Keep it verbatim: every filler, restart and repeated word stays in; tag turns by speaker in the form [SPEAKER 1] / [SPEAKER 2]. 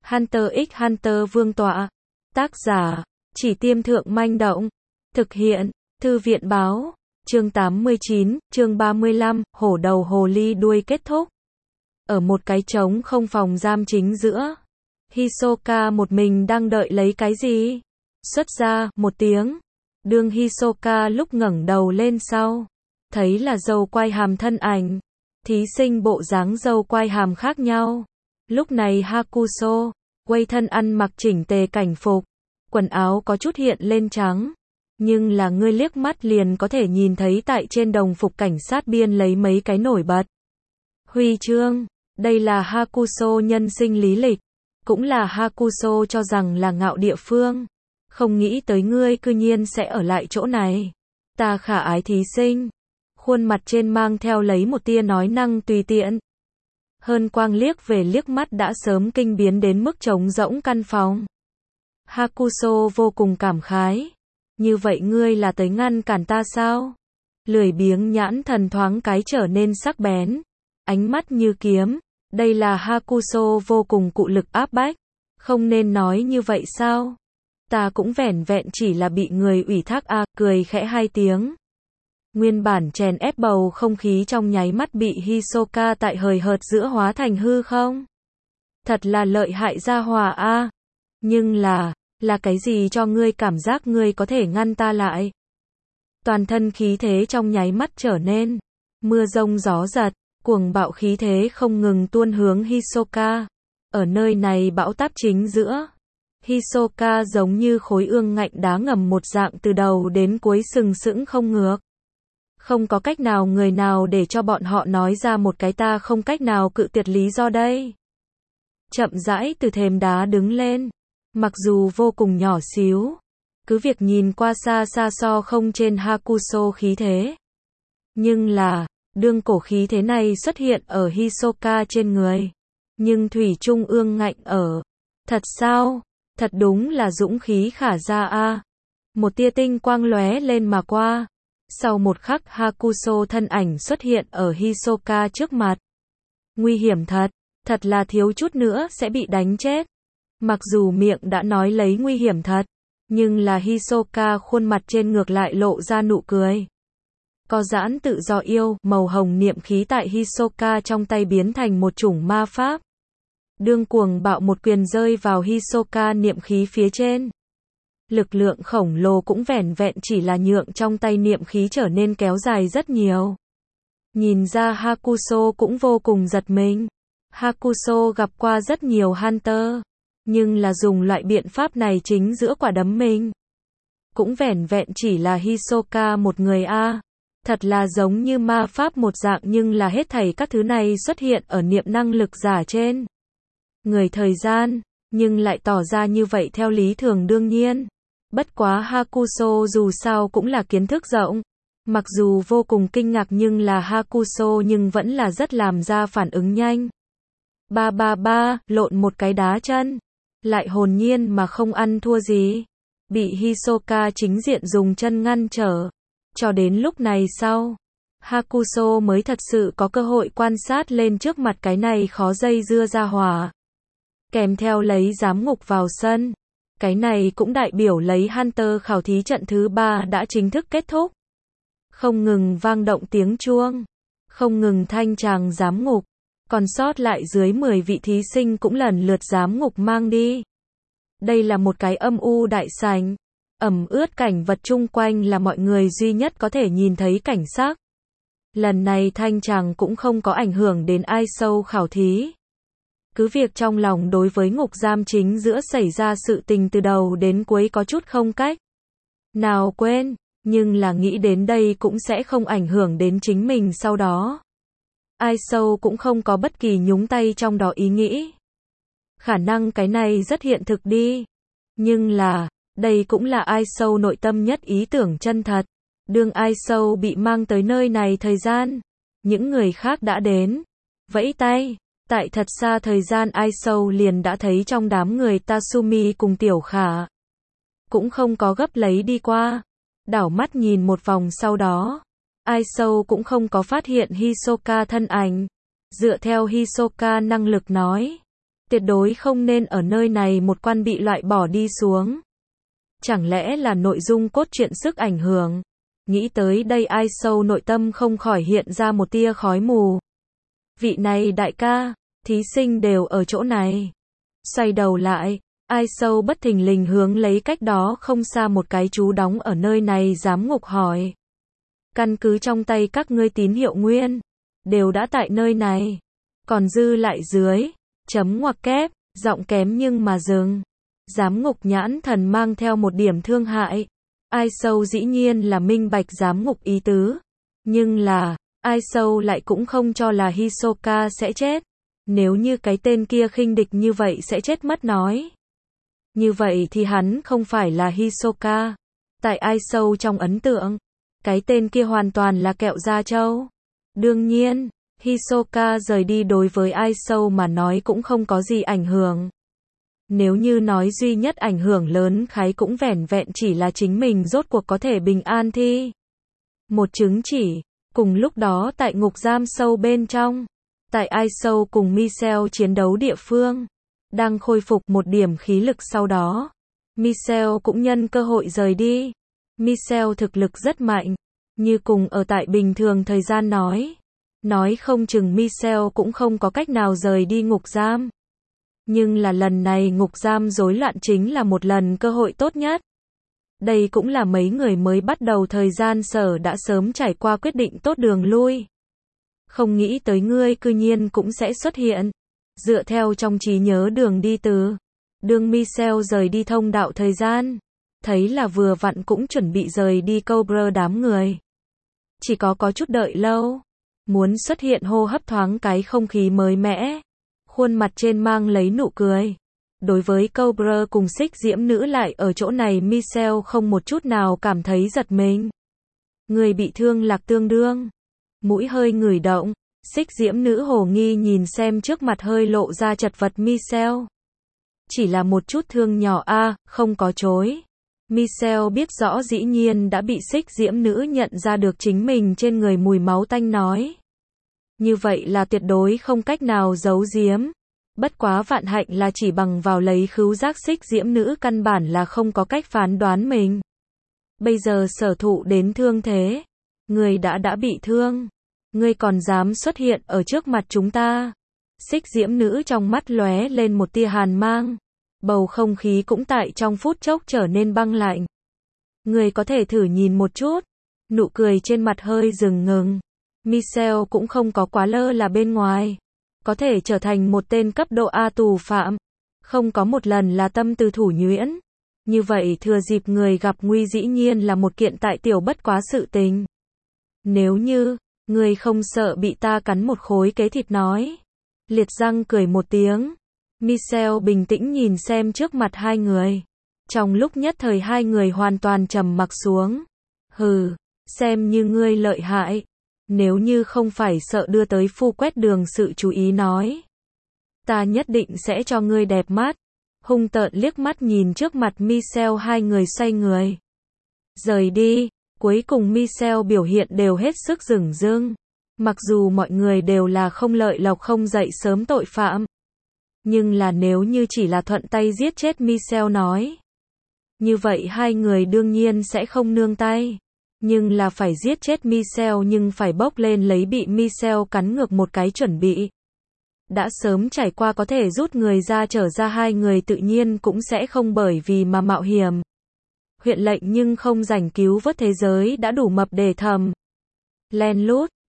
[SPEAKER 1] Hunter x Hunter vương tọa. Tác giả, Chỉ Tiêm Thượng Manh Động. Thực hiện, Thư viện báo. Chương tám mươi chín, chương ba mươi lăm, hổ đầu hồ ly đuôi kết thúc. Ở một cái trống không phòng giam chính giữa, Hisoka một mình đang đợi lấy cái gì? Xuất ra, một tiếng. Đương Hisoka lúc ngẩng đầu lên sau, thấy là dâu quai hàm thân ảnh. Thí sinh bộ dáng dâu quai hàm khác nhau. Lúc này Hakuso, quay thân ăn mặc chỉnh tề cảnh phục. Quần áo có chút hiện lên trắng. Nhưng là ngươi liếc mắt liền có thể nhìn thấy tại trên đồng phục cảnh sát biên lấy mấy cái nổi bật huy chương. Đây là Hakuso nhân sinh lý lịch. Cũng là Hakuso cho rằng là ngạo địa phương. Không nghĩ tới ngươi cư nhiên sẽ ở lại chỗ này. Ta khả ái thí sinh. Khuôn mặt trên mang theo lấy một tia nói năng tùy tiện. Hơn quang liếc về liếc mắt đã sớm kinh biến đến mức trống rỗng căn phòng. Hakuso vô cùng cảm khái. Như vậy ngươi là tới ngăn cản ta sao? Lười biếng nhãn thần thoáng cái trở nên sắc bén. Ánh mắt như kiếm. Đây là Hakuso vô cùng cụ lực áp bách. Không nên nói như vậy sao? Ta cũng vẻn vẹn chỉ là bị người ủy thác a, à, cười khẽ hai tiếng. Nguyên bản chèn ép bầu không khí trong nháy mắt bị Hisoka tại hời hợt giữa hóa thành hư không? Thật là lợi hại gia hỏa a. À. Nhưng là, là cái gì cho ngươi cảm giác ngươi có thể ngăn ta lại? Toàn thân khí thế trong nháy mắt trở nên mưa rông gió giật, cuồng bạo khí thế không ngừng tuôn hướng Hisoka. Ở nơi này bão táp chính giữa, Hisoka giống như khối ương ngạnh đá ngầm một dạng từ đầu đến cuối sừng sững không ngược. Không có cách nào người nào để cho bọn họ nói ra một cái ta không cách nào cự tuyệt lý do đây. Chậm rãi từ thềm đá đứng lên. Mặc dù vô cùng nhỏ xíu, cứ việc nhìn qua xa xa so không trên Hakuso khí thế. Nhưng là, đương cổ khí thế này xuất hiện ở Hisoka trên người. Nhưng thủy trung ương ngạnh ở. Thật sao? Thật đúng là dũng khí khả ra a. Một tia tinh quang lóe lên mà qua. Sau một khắc Hakuso thân ảnh xuất hiện ở Hisoka trước mặt. Nguy hiểm thật, thật là thiếu chút nữa sẽ bị đánh chết. Mặc dù miệng đã nói lấy nguy hiểm thật, nhưng là Hisoka khuôn mặt trên ngược lại lộ ra nụ cười. Có giãn tự do yêu, màu hồng niệm khí tại Hisoka trong tay biến thành một chủng ma pháp. Đương cuồng bạo một quyền rơi vào Hisoka niệm khí phía trên. Lực lượng khổng lồ cũng vẻn vẹn chỉ là nhượng trong tay niệm khí trở nên kéo dài rất nhiều. Nhìn ra Hakuso cũng vô cùng giật mình. Hakuso gặp qua rất nhiều Hunter. Nhưng là dùng loại biện pháp này chính giữa quả đấm mình. Cũng vẻn vẹn chỉ là Hisoka một người a. À. Thật là giống như ma pháp một dạng nhưng là hết thảy các thứ này xuất hiện ở niệm năng lực giả trên. Người thời gian, nhưng lại tỏ ra như vậy theo lý thường đương nhiên. Bất quá Hakuso dù sao cũng là kiến thức rộng. Mặc dù vô cùng kinh ngạc nhưng là Hakuso nhưng vẫn là rất làm ra phản ứng nhanh. Ba ba ba, lộn một cái đá chân. Lại hồn nhiên mà không ăn thua gì. Bị Hisoka chính diện dùng chân ngăn trở. Cho đến lúc này sau, Hakuso mới thật sự có cơ hội quan sát lên trước mặt cái này khó dây dưa ra hỏa. Kèm theo lấy giám ngục vào sân. Cái này cũng đại biểu lấy Hunter khảo thí trận thứ ba đã chính thức kết thúc. Không ngừng vang động tiếng chuông. Không ngừng thanh tràng giám ngục. Còn sót lại dưới mười vị thí sinh cũng lần lượt giám ngục mang đi. Đây là một cái âm u đại sảnh. Ẩm ướt cảnh vật chung quanh là mọi người duy nhất có thể nhìn thấy cảnh sắc. Lần này thanh tràng cũng không có ảnh hưởng đến ai sâu khảo thí. Cứ việc trong lòng đối với ngục giam chính giữa xảy ra sự tình từ đầu đến cuối có chút không cách nào quên, nhưng là nghĩ đến đây cũng sẽ không ảnh hưởng đến chính mình sau đó. Ai sâu cũng không có bất kỳ nhúng tay trong đó ý nghĩ. Khả năng cái này rất hiện thực đi. Nhưng là, đây cũng là ai sâu nội tâm nhất ý tưởng chân thật. Đương ai sâu bị mang tới nơi này thời gian. Những người khác đã đến. Vẫy tay. Tại thật xa thời gian ai sâu liền đã thấy trong đám người Tatsumi cùng Tiểu Khả. Cũng không có gấp lấy đi qua. Đảo mắt nhìn một vòng sau đó. Ai sâu cũng không có phát hiện Hisoka thân ảnh. Dựa theo Hisoka năng lực nói. Tuyệt đối không nên ở nơi này một quan bị loại bỏ đi xuống. Chẳng lẽ là nội dung cốt truyện sức ảnh hưởng? Nghĩ tới đây Ai Sâu nội tâm không khỏi hiện ra một tia khói mù. Vị này đại ca, thí sinh đều ở chỗ này. Xoay đầu lại, Ai Sâu bất thình lình hướng lấy cách đó không xa một cái chú đóng ở nơi này giám ngục hỏi. Căn cứ trong tay các ngươi tín hiệu nguyên, đều đã tại nơi này. Còn dư lại dưới, chấm ngoặc kép, giọng kém nhưng mà dừng. Giám ngục nhãn thần mang theo một điểm thương hại. Ai Sâu dĩ nhiên là minh bạch giám ngục ý tứ. Nhưng là, Ai Sâu lại cũng không cho là Hisoka sẽ chết. Nếu như cái tên kia khinh địch như vậy sẽ chết mất nói. Như vậy thì hắn không phải là Hisoka. Tại Ai Sâu trong ấn tượng, cái tên kia hoàn toàn là kẹo da trâu. Đương nhiên, Hisoka rời đi đối với Ai Sâu mà nói cũng không có gì ảnh hưởng. Nếu như nói duy nhất ảnh hưởng lớn khái cũng vẻn vẹn chỉ là chính mình rốt cuộc có thể bình an thi. Một chứng chỉ, cùng lúc đó tại ngục giam sâu bên trong, tại Ai Sâu cùng Michelle chiến đấu địa phương, đang khôi phục một điểm khí lực sau đó. Michelle cũng nhân cơ hội rời đi. Michelle thực lực rất mạnh, như cùng ở tại bình thường thời gian nói. Nói không chừng Michelle cũng không có cách nào rời đi ngục giam. Nhưng là lần này ngục giam rối loạn chính là một lần cơ hội tốt nhất. Đây cũng là mấy người mới bắt đầu thời gian sở đã sớm trải qua quyết định tốt đường lui. Không nghĩ tới ngươi cư nhiên cũng sẽ xuất hiện. Dựa theo trong trí nhớ đường đi từ đường Michelle rời đi thông đạo thời gian, thấy là vừa vặn cũng chuẩn bị rời đi Cobra đám người. Chỉ có có chút đợi lâu, muốn xuất hiện hô hấp thoáng cái không khí mới mẻ, khuôn mặt trên mang lấy nụ cười. Đối với Cobra cùng xích diễm nữ lại ở chỗ này Michelle không một chút nào cảm thấy giật mình. Người bị thương lạc tương đương. Mũi hơi ngửi động, xích diễm nữ hồ nghi nhìn xem trước mặt hơi lộ ra chật vật Michelle. Chỉ là một chút thương nhỏ a, à, không có chối. Michelle biết rõ dĩ nhiên đã bị xích diễm nữ nhận ra được chính mình trên người mùi máu tanh nói. Như vậy là tuyệt đối không cách nào giấu giếm. Bất quá vạn hạnh là chỉ bằng vào lấy khứu giác xích diễm nữ căn bản là không có cách phán đoán mình. Bây giờ sở thụ đến thương thế. Người đã đã bị thương. Ngươi còn dám xuất hiện ở trước mặt chúng ta. Xích diễm nữ trong mắt lóe lên một tia hàn mang. Bầu không khí cũng tại trong phút chốc trở nên băng lạnh. Ngươi có thể thử nhìn một chút. Nụ cười trên mặt hơi dừng ngừng. Michelle cũng không có quá lơ là bên ngoài. Có thể trở thành một tên cấp độ A tù phạm. Không có một lần là tâm tư thủ nhuyễn. Như vậy thừa dịp người gặp nguy dĩ nhiên là một kiện tại tiểu bất quá sự tình. Nếu như, người không sợ bị ta cắn một khối kế thịt nói. Liệt răng cười một tiếng. Michelle bình tĩnh nhìn xem trước mặt hai người. Trong lúc nhất thời hai người hoàn toàn trầm mặc xuống. Hừ, xem như ngươi lợi hại. Nếu như không phải sợ đưa tới phu quét đường sự chú ý nói. Ta nhất định sẽ cho ngươi đẹp mắt. Hung tợn liếc mắt nhìn trước mặt Michelle hai người xoay người. Rời đi, cuối cùng Michelle biểu hiện đều hết sức rừng rưng. Mặc dù mọi người đều là không lợi lộc không dậy sớm tội phạm. Nhưng là nếu như chỉ là thuận tay giết chết Michelle nói. Như vậy hai người đương nhiên sẽ không nương tay. Nhưng là phải giết chết Michelle nhưng phải bốc lên lấy bị Michelle cắn ngược một cái chuẩn bị. Đã sớm trải qua có thể rút người ra trở ra hai người tự nhiên cũng sẽ không bởi vì mà mạo hiểm. Huyện lệnh nhưng không rảnh cứu vớt thế giới đã đủ mập để thầm. Len lút,